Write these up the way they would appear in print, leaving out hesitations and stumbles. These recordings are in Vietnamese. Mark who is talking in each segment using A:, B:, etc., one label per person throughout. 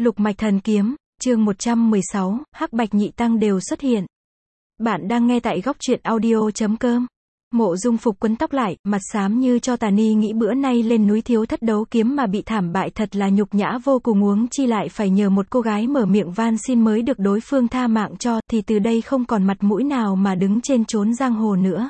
A: Lục mạch thần kiếm, chương 116, Hắc Bạch Nhị Tăng đều xuất hiện. Bạn đang nghe tại góc truyện audio.com. Mộ Dung Phục quấn tóc lại, mặt xám như cho tà ni nghĩ bữa nay lên núi thiếu thất đấu kiếm mà bị thảm bại thật là nhục nhã vô cùng, huống chi lại phải nhờ một cô gái mở miệng van xin mới được đối phương tha mạng cho, thì từ đây không còn mặt mũi nào mà đứng trên chốn giang hồ nữa.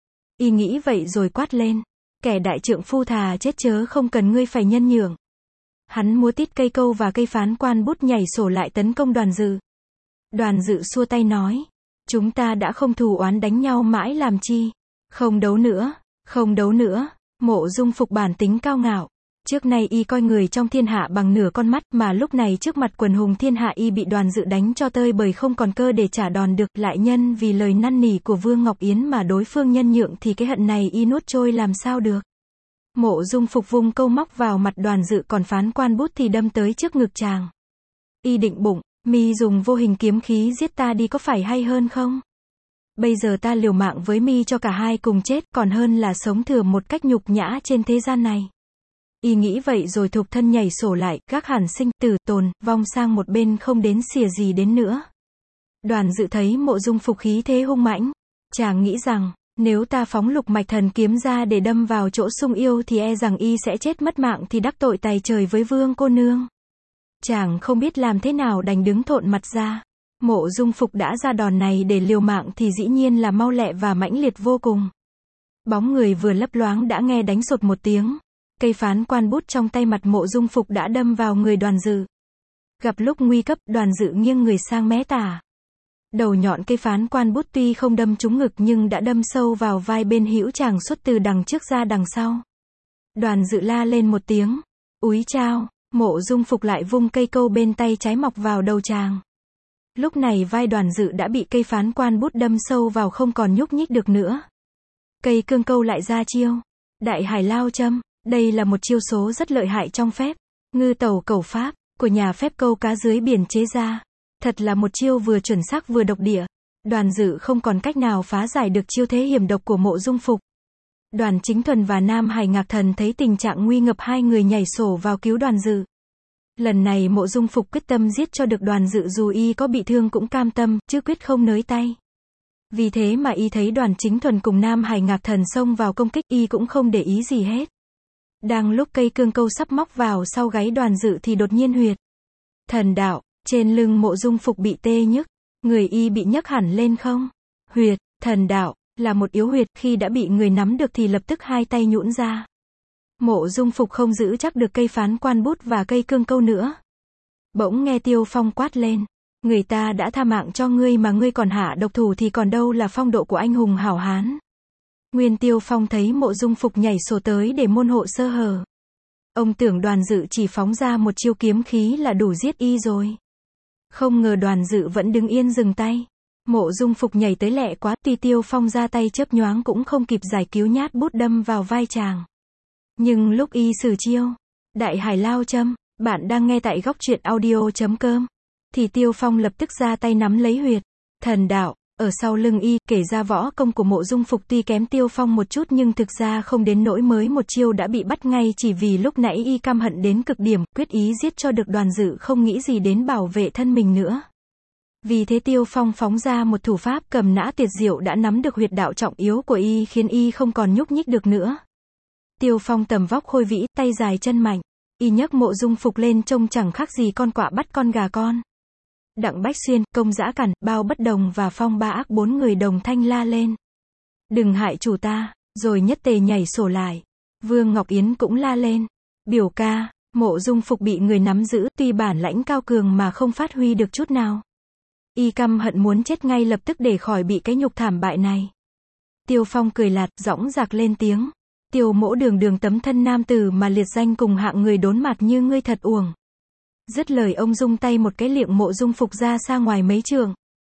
A: Y nghĩ vậy rồi quát lên, kẻ đại trượng phu thà chết chớ không cần ngươi phải nhân nhượng. Hắn múa tít cây câu và cây phán quan bút nhảy sổ lại tấn công Đoàn Dự. Đoàn Dự xua tay nói, chúng ta đã không thù oán đánh nhau mãi làm chi, không đấu nữa, không đấu nữa. Mộ Dung Phục bản tính cao ngạo, trước nay y coi người trong thiên hạ bằng nửa con mắt, mà lúc này trước mặt quần hùng thiên hạ y bị Đoàn Dự đánh cho tơi bời không còn cơ để trả đòn được, lại nhân vì lời năn nỉ của Vương Ngọc Yến mà đối phương nhân nhượng thì cái hận này y nuốt trôi làm sao được. Mộ Dung Phục vung câu móc vào mặt Đoàn Dự, còn phán quan bút thì đâm tới trước ngực chàng. Y định bụng, mi dùng vô hình kiếm khí giết ta đi có phải hay hơn không? Bây giờ ta liều mạng với mi cho cả hai cùng chết, còn hơn là sống thừa một cách nhục nhã trên thế gian này. Y nghĩ vậy rồi thục thân nhảy sổ lại, gác hẳn sinh, tử, tồn, vong sang một bên không đến xìa gì đến nữa. Đoàn Dự thấy Mộ Dung Phục khí thế hung mãnh, chàng nghĩ rằng, nếu ta phóng lục mạch thần kiếm ra để đâm vào chỗ sung yêu thì e rằng y sẽ chết mất mạng thì đắc tội tày trời với Vương cô nương. Chàng không biết làm thế nào đành đứng thộn mặt ra. Mộ Dung Phục đã ra đòn này để liều mạng thì dĩ nhiên là mau lẹ và mãnh liệt vô cùng. Bóng người vừa lấp loáng đã nghe đánh sột một tiếng. Cây phán quan bút trong tay mặt Mộ Dung Phục đã đâm vào người Đoàn Dự. Gặp lúc nguy cấp, Đoàn Dự nghiêng người sang mé tả. Đầu nhọn cây phán quan bút tuy không đâm trúng ngực nhưng đã đâm sâu vào vai bên hữu chàng suốt từ đằng trước ra đằng sau. Đoàn Dự la lên một tiếng, úi chao. Mộ Dung Phục lại vung cây câu bên tay trái mọc vào đầu chàng. Lúc này vai Đoàn Dự đã bị cây phán quan bút đâm sâu vào không còn nhúc nhích được nữa. Cây cương câu lại ra chiêu Đại Hải Lao Châm. Đây là một chiêu số rất lợi hại trong phép ngư tàu cẩu pháp của nhà phép câu cá dưới biển chế ra. Thật là một chiêu vừa chuẩn xác vừa độc địa. Đoàn Dự không còn cách nào phá giải được chiêu thế hiểm độc của Mộ Dung Phục. Đoàn Chính Thuần và Nam Hải Ngạc Thần thấy tình trạng nguy ngập, hai người nhảy sổ vào cứu Đoàn Dự. Lần này Mộ Dung Phục quyết tâm giết cho được Đoàn Dự, dù y có bị thương cũng cam tâm, chứ quyết không nới tay. Vì thế mà y thấy Đoàn Chính Thuần cùng Nam Hải Ngạc Thần xông vào công kích, y cũng không để ý gì hết. Đang lúc cây cương câu sắp móc vào sau gáy Đoàn Dự thì đột nhiên huyệt thần đạo. Trên lưng Mộ Dung Phục bị tê nhức, người y bị nhấc hẳn lên không. Huyệt thần đạo là một yếu huyệt, khi đã bị người nắm được thì lập tức hai tay nhũn ra. Mộ Dung Phục không giữ chắc được cây phán quan bút và cây cương câu nữa. Bỗng nghe Tiêu Phong quát lên, người ta đã tha mạng cho ngươi mà ngươi còn hạ độc thủ thì còn đâu là phong độ của anh hùng hảo hán. Nguyên Tiêu Phong thấy Mộ Dung Phục nhảy sổ tới để môn hộ sơ hở. Ông tưởng Đoàn Dự chỉ phóng ra một chiêu kiếm khí là đủ giết y rồi. Không ngờ Đoàn Dự vẫn đứng yên dừng tay. Mộ Dung Phục nhảy tới lẹ quá, tuy Tiêu Phong ra tay chớp nhoáng cũng không kịp giải cứu, nhát bút đâm vào vai chàng. Nhưng lúc y sử chiêu Đại Hải Lao Châm, bạn đang nghe tại góc truyện audio.com, thì Tiêu Phong lập tức ra tay nắm lấy huyệt thần đạo ở sau lưng y. Kể ra võ công của Mộ Dung Phục tuy kém Tiêu Phong một chút nhưng thực ra không đến nỗi mới một chiêu đã bị bắt ngay, chỉ vì lúc nãy y căm hận đến cực điểm, quyết ý giết cho được Đoàn Dự, không nghĩ gì đến bảo vệ thân mình nữa. Vì thế Tiêu Phong phóng ra một thủ pháp cầm nã tuyệt diệu đã nắm được huyệt đạo trọng yếu của y, khiến y không còn nhúc nhích được nữa. Tiêu Phong tầm vóc khôi vĩ, tay dài chân mạnh, y nhấc Mộ Dung Phục lên trông chẳng khác gì con quạ bắt con gà con. Đặng Bách Xuyên, Công Dã Cản, Bao Bất Đồng và Phong Ba Ác bốn người đồng thanh la lên, đừng hại chủ ta, rồi nhất tề nhảy sổ lại. Vương Ngọc Yến cũng la lên, biểu ca. Mộ Dung Phục bị người nắm giữ, tuy bản lãnh cao cường mà không phát huy được chút nào. Y căm hận muốn chết ngay lập tức để khỏi bị cái nhục thảm bại này. Tiêu Phong cười lạt, dõng dạc lên tiếng, Tiêu mỗ đường đường tấm thân nam tử mà liệt danh cùng hạng người đốn mặt như ngươi thật uổng. Dứt lời ông dung tay một cái liệng Mộ Dung Phục ra xa ngoài mấy trượng.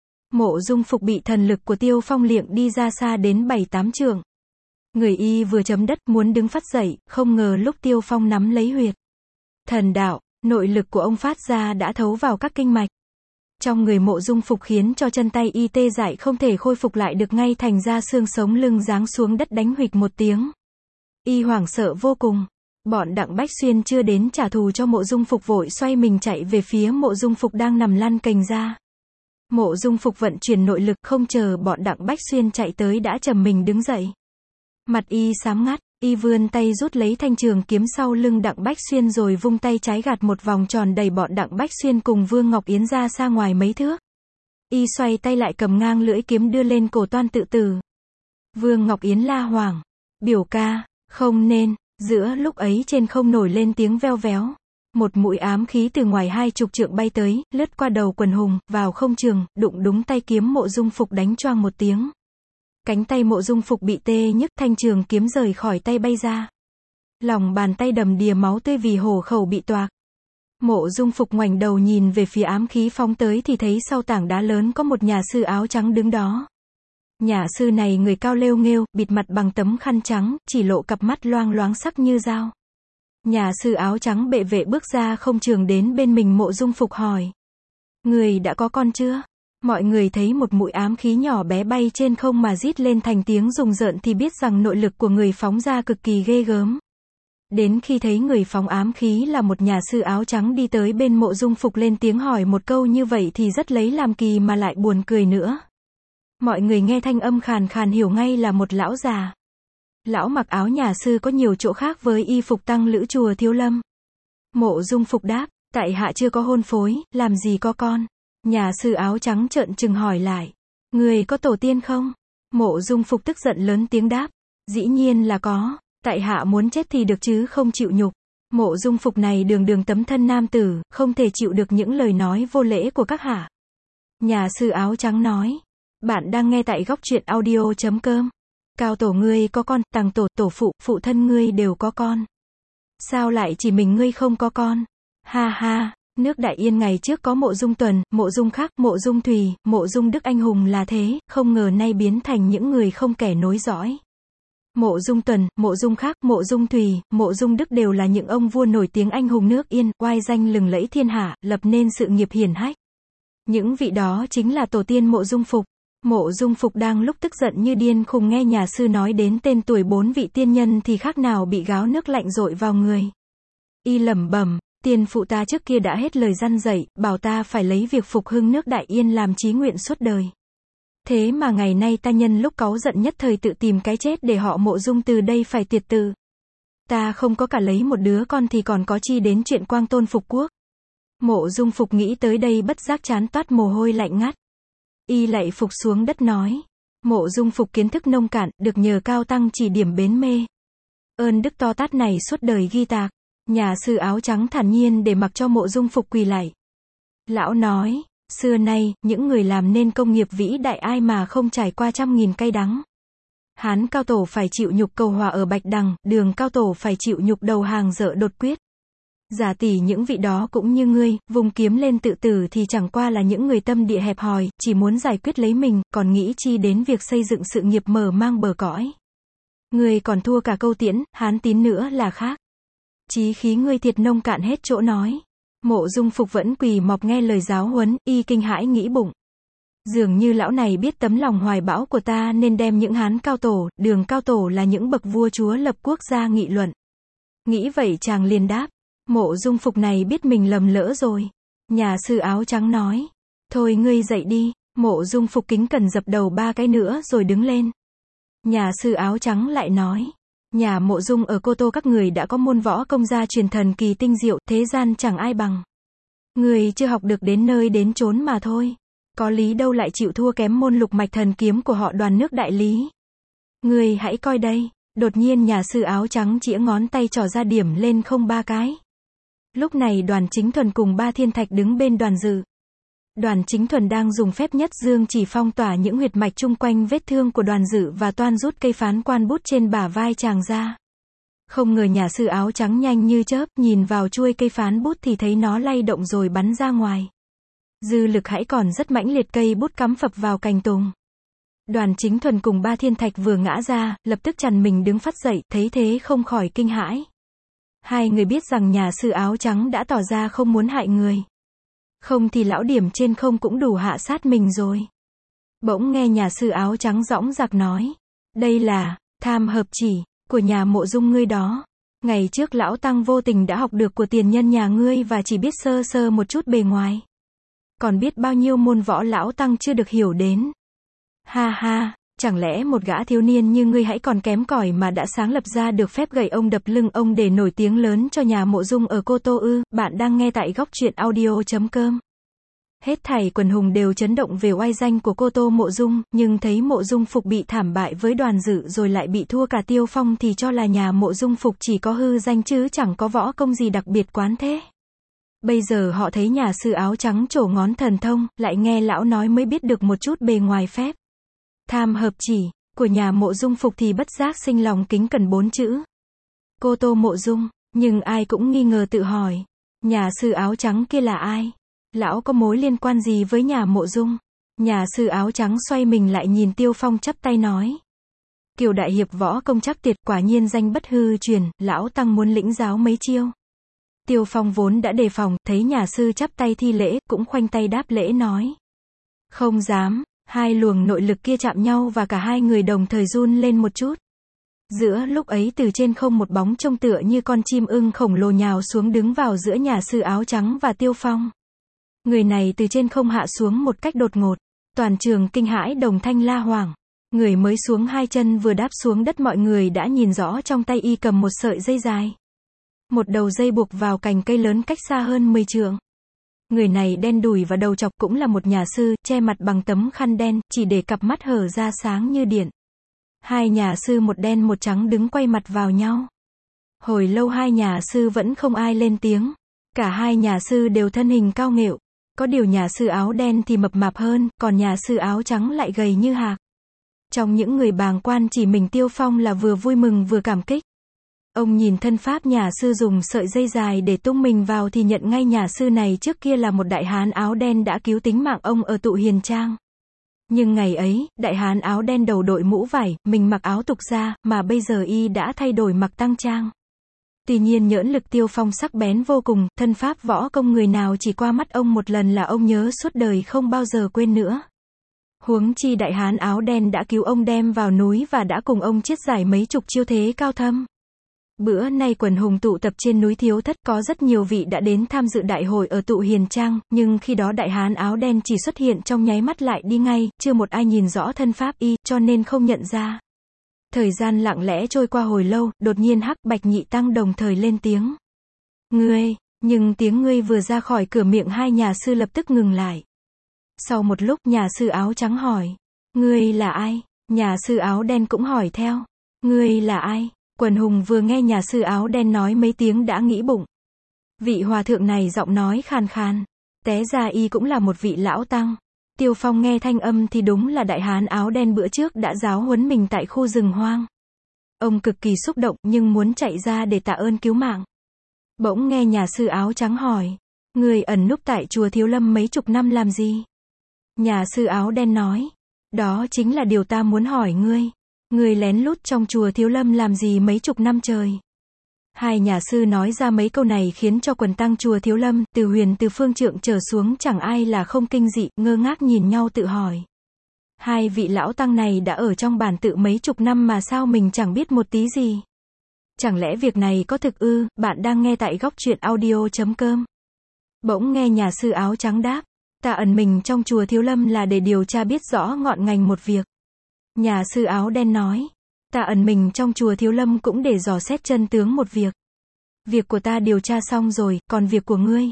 A: Mộ Dung Phục bị thần lực của Tiêu Phong liệng đi ra xa đến 7-8 trượng. Người y vừa chấm đất muốn đứng phát dậy, không ngờ lúc Tiêu Phong nắm lấy huyệt thần đạo, nội lực của ông phát ra đã thấu vào các kinh mạch trong người Mộ Dung Phục, khiến cho chân tay y tê dại không thể khôi phục lại được, ngay thành ra xương sống lưng giáng xuống đất đánh huỵch một tiếng. Y hoảng sợ vô cùng. Bọn Đặng Bách Xuyên chưa đến trả thù cho Mộ Dung Phục vội xoay mình chạy về phía Mộ Dung Phục đang nằm lăn cành ra. Mộ Dung Phục vận chuyển nội lực, không chờ bọn Đặng Bách Xuyên chạy tới đã trầm mình đứng dậy. Mặt y xám ngắt, y vươn tay rút lấy thanh trường kiếm sau lưng Đặng Bách Xuyên rồi vung tay trái gạt một vòng tròn đẩy bọn Đặng Bách Xuyên cùng Vương Ngọc Yến ra xa ngoài mấy thước. Y xoay tay lại cầm ngang lưỡi kiếm đưa lên cổ toan tự tử. Vương Ngọc Yến la hoảng. Biểu ca, không nên. Giữa lúc ấy trên không nổi lên tiếng veo véo. Một mũi ám khí từ ngoài 20 trượng bay tới, lướt qua đầu quần hùng, vào không trường, đụng đúng tay kiếm Mộ Dung Phục đánh choang một tiếng. Cánh tay Mộ Dung Phục bị tê nhức, thanh trường kiếm rời khỏi tay bay ra. Lòng bàn tay đầm đìa máu tươi vì hổ khẩu bị toạc. Mộ Dung Phục ngoảnh đầu nhìn về phía ám khí phóng tới thì thấy sau tảng đá lớn có một nhà sư áo trắng đứng đó. Nhà sư này người cao lêu nghêu, bịt mặt bằng tấm khăn trắng, chỉ lộ cặp mắt loang loáng sắc như dao. Nhà sư áo trắng bệ vệ bước ra không trường đến bên mình Mộ Dung Phục hỏi. Người đã có con chưa? Mọi người thấy một mũi ám khí nhỏ bé bay trên không mà rít lên thành tiếng rùng rợn thì biết rằng nội lực của người phóng ra cực kỳ ghê gớm. Đến khi thấy người phóng ám khí là một nhà sư áo trắng đi tới bên Mộ Dung Phục lên tiếng hỏi một câu như vậy thì rất lấy làm kỳ mà lại buồn cười nữa. Mọi người nghe thanh âm khàn khàn hiểu ngay là một lão già. Lão mặc áo nhà sư có nhiều chỗ khác với y phục tăng lữ chùa Thiếu Lâm. Mộ Dung Phục đáp, tại hạ chưa có hôn phối, làm gì có con. Nhà sư áo trắng trợn trừng hỏi lại, người có tổ tiên không? Mộ Dung Phục tức giận lớn tiếng đáp, dĩ nhiên là có, tại hạ muốn chết thì được chứ không chịu nhục. Mộ Dung Phục này đường đường tấm thân nam tử, không thể chịu được những lời nói vô lễ của các hạ. Nhà sư áo trắng nói, bạn đang nghe tại goctruyện.audio.com. Cao tổ ngươi có con, tàng tổ, tổ phụ, phụ thân ngươi đều có con. Sao lại chỉ mình ngươi không có con? Ha ha, nước Đại Yên ngày trước có Mộ Dung Tuần, Mộ Dung Khắc, Mộ Dung Thùy, Mộ Dung Đức anh hùng là thế, không ngờ nay biến thành những người không kẻ nối dõi. Mộ Dung Tuần, Mộ Dung Khắc, Mộ Dung Thùy, Mộ Dung Đức đều là những ông vua nổi tiếng anh hùng nước Yên, oai danh lừng lẫy thiên hạ, lập nên sự nghiệp hiển hách. Những vị đó chính là tổ tiên Mộ Dung Phục. Mộ Dung Phục đang lúc tức giận như điên khùng nghe nhà sư nói đến tên tuổi 4 vị tiên nhân thì khác nào bị gáo nước lạnh dội vào người. Y lẩm bẩm, tiên phụ ta trước kia đã hết lời răn dạy, bảo ta phải lấy việc phục hưng nước Đại Yên làm chí nguyện suốt đời. Thế mà ngày nay ta nhân lúc cáu giận nhất thời tự tìm cái chết để họ Mộ Dung từ đây phải tiệt tự. Ta không có cả lấy một đứa con thì còn có chi đến chuyện quang tôn phục quốc. Mộ Dung Phục nghĩ tới đây bất giác trán toát mồ hôi lạnh ngắt. Y lạy phục xuống đất nói, Mộ Dung Phục kiến thức nông cạn, được nhờ cao tăng chỉ điểm bến mê. Ơn đức to tát này suốt đời ghi tạc. Nhà sư áo trắng thản nhiên để mặc cho Mộ Dung Phục quỳ lạy. Lão nói, xưa nay, những người làm nên công nghiệp vĩ đại ai mà không trải qua trăm nghìn cay đắng. Hán cao tổ phải chịu nhục cầu hòa ở Bạch Đằng, Đường cao tổ phải chịu nhục đầu hàng dợ đột quyết. Giả tỷ những vị đó cũng như ngươi, vùng kiếm lên tự tử thì chẳng qua là những người tâm địa hẹp hòi, chỉ muốn giải quyết lấy mình, còn nghĩ chi đến việc xây dựng sự nghiệp mở mang bờ cõi. Ngươi còn thua cả Câu Tiễn, Hán Tín nữa là khác. Chí khí ngươi thiệt nông cạn hết chỗ nói. Mộ Dung Phục vẫn quỳ mọp nghe lời giáo huấn, y kinh hãi nghĩ bụng. Dường như lão này biết tấm lòng hoài bão của ta nên đem những Hán cao tổ, Đường cao tổ là những bậc vua chúa lập quốc gia nghị luận. Nghĩ vậy chàng liền đáp. Mộ Dung Phục này biết mình lầm lỡ rồi. Nhà sư áo trắng nói, thôi ngươi dậy đi. Mộ Dung Phục kính cẩn dập đầu 3 cái nữa rồi đứng lên. Nhà sư áo trắng lại nói, nhà Mộ Dung ở Cô Tô các người đã có môn võ công gia truyền thần kỳ tinh diệu, thế gian chẳng ai bằng. Người chưa học được đến nơi đến chốn mà thôi. Có lý đâu lại chịu thua kém môn lục mạch thần kiếm của họ Đoàn nước Đại Lý. Người hãy coi đây. Đột nhiên nhà sư áo trắng chĩa ngón tay trỏ ra điểm lên không 3 cái. Lúc này Đoàn Chính Thuần cùng Ba Thiên Thạch đứng bên Đoàn Dự. Đoàn Chính Thuần đang dùng phép nhất dương chỉ phong tỏa những huyệt mạch chung quanh vết thương của Đoàn Dự và toan rút cây phán quan bút trên bả vai chàng ra. Không ngờ nhà sư áo trắng nhanh như chớp, nhìn vào chuôi cây phán bút thì thấy nó lay động rồi bắn ra ngoài. Dư lực hãy còn rất mãnh liệt, cây bút cắm phập vào cành tùng. Đoàn Chính Thuần cùng Ba Thiên Thạch vừa ngã ra, lập tức chằn mình đứng phắt dậy, thấy thế không khỏi kinh hãi. Hai người biết rằng nhà sư áo trắng đã tỏ ra không muốn hại người. Không thì lão điểm trên không cũng đủ hạ sát mình rồi. Bỗng nghe nhà sư áo trắng dõng dạc nói, đây là tham hợp chỉ của nhà Mộ Dung ngươi đó. Ngày trước lão tăng vô tình đã học được của tiền nhân nhà ngươi và chỉ biết sơ sơ một chút bề ngoài. Còn biết bao nhiêu môn võ lão tăng chưa được hiểu đến. Ha ha, chẳng lẽ một gã thiếu niên như ngươi hãy còn kém cỏi mà đã sáng lập ra được phép gậy ông đập lưng ông để nổi tiếng lớn cho nhà Mộ Dung ở Cô Tô ư? Bạn đang nghe tại góc truyện audio.com. Hết thảy quần hùng đều chấn động về oai danh của Cô Tô Mộ Dung, nhưng thấy Mộ Dung Phục bị thảm bại với Đoàn Dự rồi lại bị thua cả Tiêu Phong thì cho là nhà Mộ Dung Phục chỉ có hư danh chứ chẳng có võ công gì đặc biệt quán thế. Bây giờ họ thấy nhà sư áo trắng trổ ngón thần thông, lại nghe lão nói mới biết được một chút bề ngoài phép tham hợp chỉ của nhà Mộ Dung Phục thì bất giác sinh lòng kính cẩn 4 chữ. Cô Tô Mộ Dung, nhưng ai cũng nghi ngờ tự hỏi, nhà sư áo trắng kia là ai? Lão có mối liên quan gì với nhà Mộ Dung? Nhà sư áo trắng xoay mình lại nhìn Tiêu Phong chắp tay nói. Kiều đại hiệp võ công chắc tuyệt, quả nhiên danh bất hư truyền, lão tăng muốn lĩnh giáo mấy chiêu. Tiêu Phong vốn đã đề phòng, thấy nhà sư chắp tay thi lễ, cũng khoanh tay đáp lễ nói. Không dám. Hai luồng nội lực kia chạm nhau và cả hai người đồng thời run lên một chút. Giữa lúc ấy từ trên không một bóng trông tựa như con chim ưng khổng lồ nhào xuống đứng vào giữa nhà sư áo trắng và Tiêu Phong. Người này từ trên không hạ xuống một cách đột ngột. Toàn trường kinh hãi đồng thanh la hoảng. Người mới xuống hai chân vừa đáp xuống đất mọi người đã nhìn rõ trong tay y cầm một sợi dây dài. Một đầu dây buộc vào cành cây lớn cách xa hơn 10 trượng. Người này đen đùi và đầu chọc, cũng là một nhà sư, che mặt bằng tấm khăn đen, chỉ để cặp mắt hở ra sáng như điện. Hai nhà sư một đen một trắng đứng quay mặt vào nhau. Hồi lâu hai nhà sư vẫn không ai lên tiếng. Cả hai nhà sư đều thân hình cao nghệu. Có điều nhà sư áo đen thì mập mạp hơn, còn nhà sư áo trắng lại gầy như hạc. Trong những người bàng quan chỉ mình Tiêu Phong là vừa vui mừng vừa cảm kích. Ông nhìn thân pháp nhà sư dùng sợi dây dài để tung mình vào thì nhận ngay nhà sư này trước kia là một đại hán áo đen đã cứu tính mạng ông ở Tụ Hiền Trang. Nhưng ngày ấy, đại hán áo đen đầu đội mũ vải, mình mặc áo tục gia, mà bây giờ y đã thay đổi mặc tăng trang. Tuy nhiên nhỡn lực Tiêu Phong sắc bén vô cùng, thân pháp võ công người nào chỉ qua mắt ông một lần là ông nhớ suốt đời không bao giờ quên nữa. Huống chi đại hán áo đen đã cứu ông đem vào núi và đã cùng ông chiết giải mấy chục chiêu thế cao thâm. Bữa nay quần hùng tụ tập trên núi Thiếu Thất, có rất nhiều vị đã đến tham dự đại hội ở Tụ Hiền Trang, nhưng khi đó đại hán áo đen chỉ xuất hiện trong nháy mắt lại đi ngay, chưa một ai nhìn rõ thân pháp y, cho nên không nhận ra. Thời gian lặng lẽ trôi qua hồi lâu, đột nhiên Hắc Bạch Nhị Tăng đồng thời lên tiếng. Ngươi, nhưng tiếng ngươi vừa ra khỏi cửa miệng hai nhà sư lập tức ngừng lại. Sau một lúc nhà sư áo trắng hỏi. Ngươi là ai? Nhà sư áo đen cũng hỏi theo. Ngươi là ai? Quần hùng vừa nghe nhà sư áo đen nói mấy tiếng đã nghĩ bụng. Vị hòa thượng này giọng nói khàn khàn. Té ra y cũng là một vị lão tăng. Tiêu Phong nghe thanh âm thì đúng là đại hán áo đen bữa trước đã giáo huấn mình tại khu rừng hoang. Ông cực kỳ xúc động nhưng muốn chạy ra để tạ ơn cứu mạng. Bỗng nghe nhà sư áo trắng hỏi. Người ẩn núp tại chùa Thiếu Lâm mấy chục năm làm gì? Nhà sư áo đen nói. Đó chính là điều ta muốn hỏi ngươi. Ngươi lén lút trong chùa Thiếu Lâm làm gì mấy chục năm trời? Hai nhà sư nói ra mấy câu này khiến cho quần tăng chùa Thiếu Lâm, từ Huyền từ Phương Trượng trở xuống chẳng ai là không kinh dị, ngơ ngác nhìn nhau tự hỏi. Hai vị lão tăng này đã ở trong bản tự mấy chục năm mà sao mình chẳng biết một tí gì? Chẳng lẽ việc này có thực ư? Bạn đang nghe tại góc truyện audio.com. Bỗng nghe nhà sư áo trắng đáp. Ta ẩn mình trong chùa Thiếu Lâm là để điều tra biết rõ ngọn ngành một việc. Nhà sư áo đen nói. Ta ẩn mình trong chùa Thiếu Lâm cũng để dò xét chân tướng một việc. Việc của ta điều tra xong rồi, còn việc của ngươi?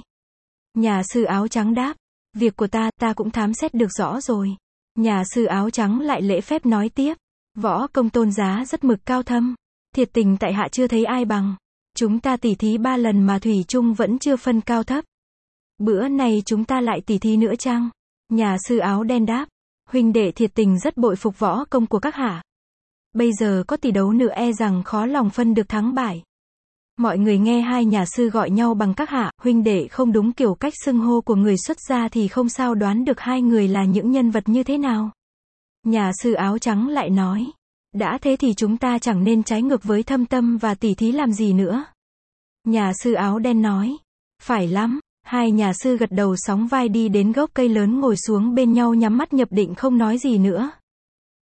A: Nhà sư áo trắng đáp. Việc của ta cũng thám xét được rõ rồi. Nhà sư áo trắng lại lễ phép nói tiếp. Võ công tôn giá rất mực cao thâm. Thiệt tình tại hạ chưa thấy ai bằng. Chúng ta tỉ thí 3 lần mà thủy chung vẫn chưa phân cao thấp. Bữa này chúng ta lại tỉ thí nữa chăng? Nhà sư áo đen đáp. Huynh đệ thiệt tình rất bội phục võ công của các hạ. Bây giờ có tỷ đấu nữa e rằng khó lòng phân được thắng bại. Mọi người nghe hai nhà sư gọi nhau bằng các hạ, huynh đệ không đúng kiểu cách xưng hô của người xuất gia thì không sao đoán được hai người là những nhân vật như thế nào. Nhà sư áo trắng lại nói. Đã thế thì chúng ta chẳng nên trái ngược với thâm tâm và tỉ thí làm gì nữa. Nhà sư áo đen nói. Phải lắm. Hai nhà sư gật đầu sóng vai đi đến gốc cây lớn ngồi xuống bên nhau nhắm mắt nhập định không nói gì nữa.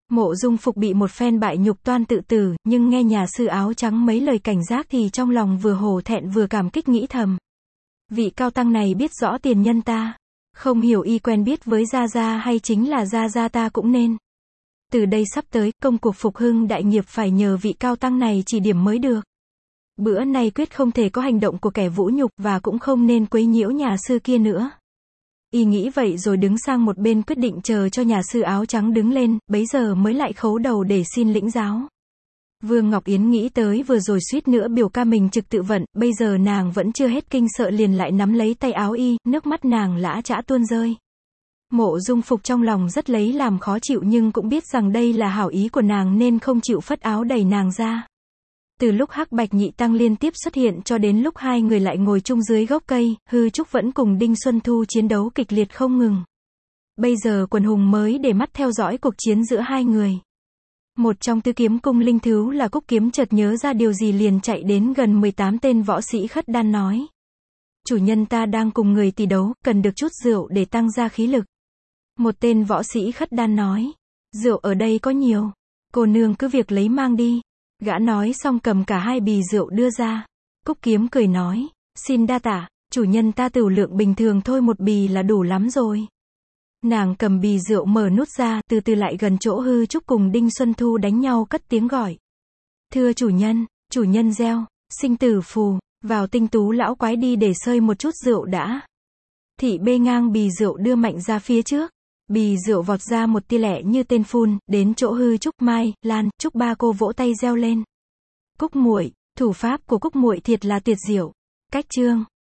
A: Mộ Dung Phục bị một phen bại nhục toan tự tử, nhưng nghe nhà sư áo trắng mấy lời cảnh giác thì trong lòng vừa hổ thẹn vừa cảm kích nghĩ thầm. Vị cao tăng này biết rõ tiền nhân ta. Không hiểu y quen biết với Gia Gia hay chính là Gia Gia ta cũng nên. Từ đây sắp tới, công cuộc phục hưng đại nghiệp phải nhờ vị cao tăng này chỉ điểm mới được. Bữa nay quyết không thể có hành động của kẻ vũ nhục và cũng không nên quấy nhiễu nhà sư kia nữa. Y nghĩ vậy rồi đứng sang một bên quyết định chờ cho nhà sư áo trắng đứng lên, bấy giờ mới lại khấu đầu để xin lĩnh giáo. Vương Ngọc Yến nghĩ tới vừa rồi suýt nữa biểu ca mình trực tự vận, bây giờ nàng vẫn chưa hết kinh sợ liền lại nắm lấy tay áo y, nước mắt nàng lã chã tuôn rơi. Mộ Dung Phục trong lòng rất lấy làm khó chịu nhưng cũng biết rằng đây là hảo ý của nàng nên không chịu phất áo đẩy nàng ra. Từ lúc Hắc Bạch Nhị Tăng liên tiếp xuất hiện cho đến lúc hai người lại ngồi chung dưới gốc cây, Hư Trúc vẫn cùng Đinh Xuân Thu chiến đấu kịch liệt không ngừng. Bây giờ quần hùng mới để mắt theo dõi cuộc chiến giữa hai người. Một trong Tứ Kiếm Cung linh thú là Cúc Kiếm chợt nhớ ra điều gì liền chạy đến gần 18 tên võ sĩ khất đan nói. Chủ nhân ta đang cùng người tỷ đấu, cần được chút rượu để tăng ra khí lực. Một tên võ sĩ khất đan nói. Rượu ở đây có nhiều. Cô nương cứ việc lấy mang đi. Gã nói xong cầm cả hai bì rượu đưa ra. Cúc Kiếm cười nói. Xin đa tạ, chủ nhân ta tửu lượng bình thường thôi, một bì là đủ lắm rồi. Nàng cầm bì rượu mở nút ra, từ từ lại gần chỗ Hư Trúc cùng Đinh Xuân Thu đánh nhau cất tiếng gọi. Thưa chủ nhân gieo, sinh tử phù, vào tinh tú lão quái đi để sơi một chút rượu đã. Thị bê ngang bì rượu đưa mạnh ra phía trước. Bì rượu vọt ra một tia lẹ như tên phun, đến chỗ Hư Trúc, Mai, Lan, Trúc ba cô vỗ tay reo lên. Cúc muội, thủ pháp của Cúc muội thiệt là tuyệt diệu. Cách chương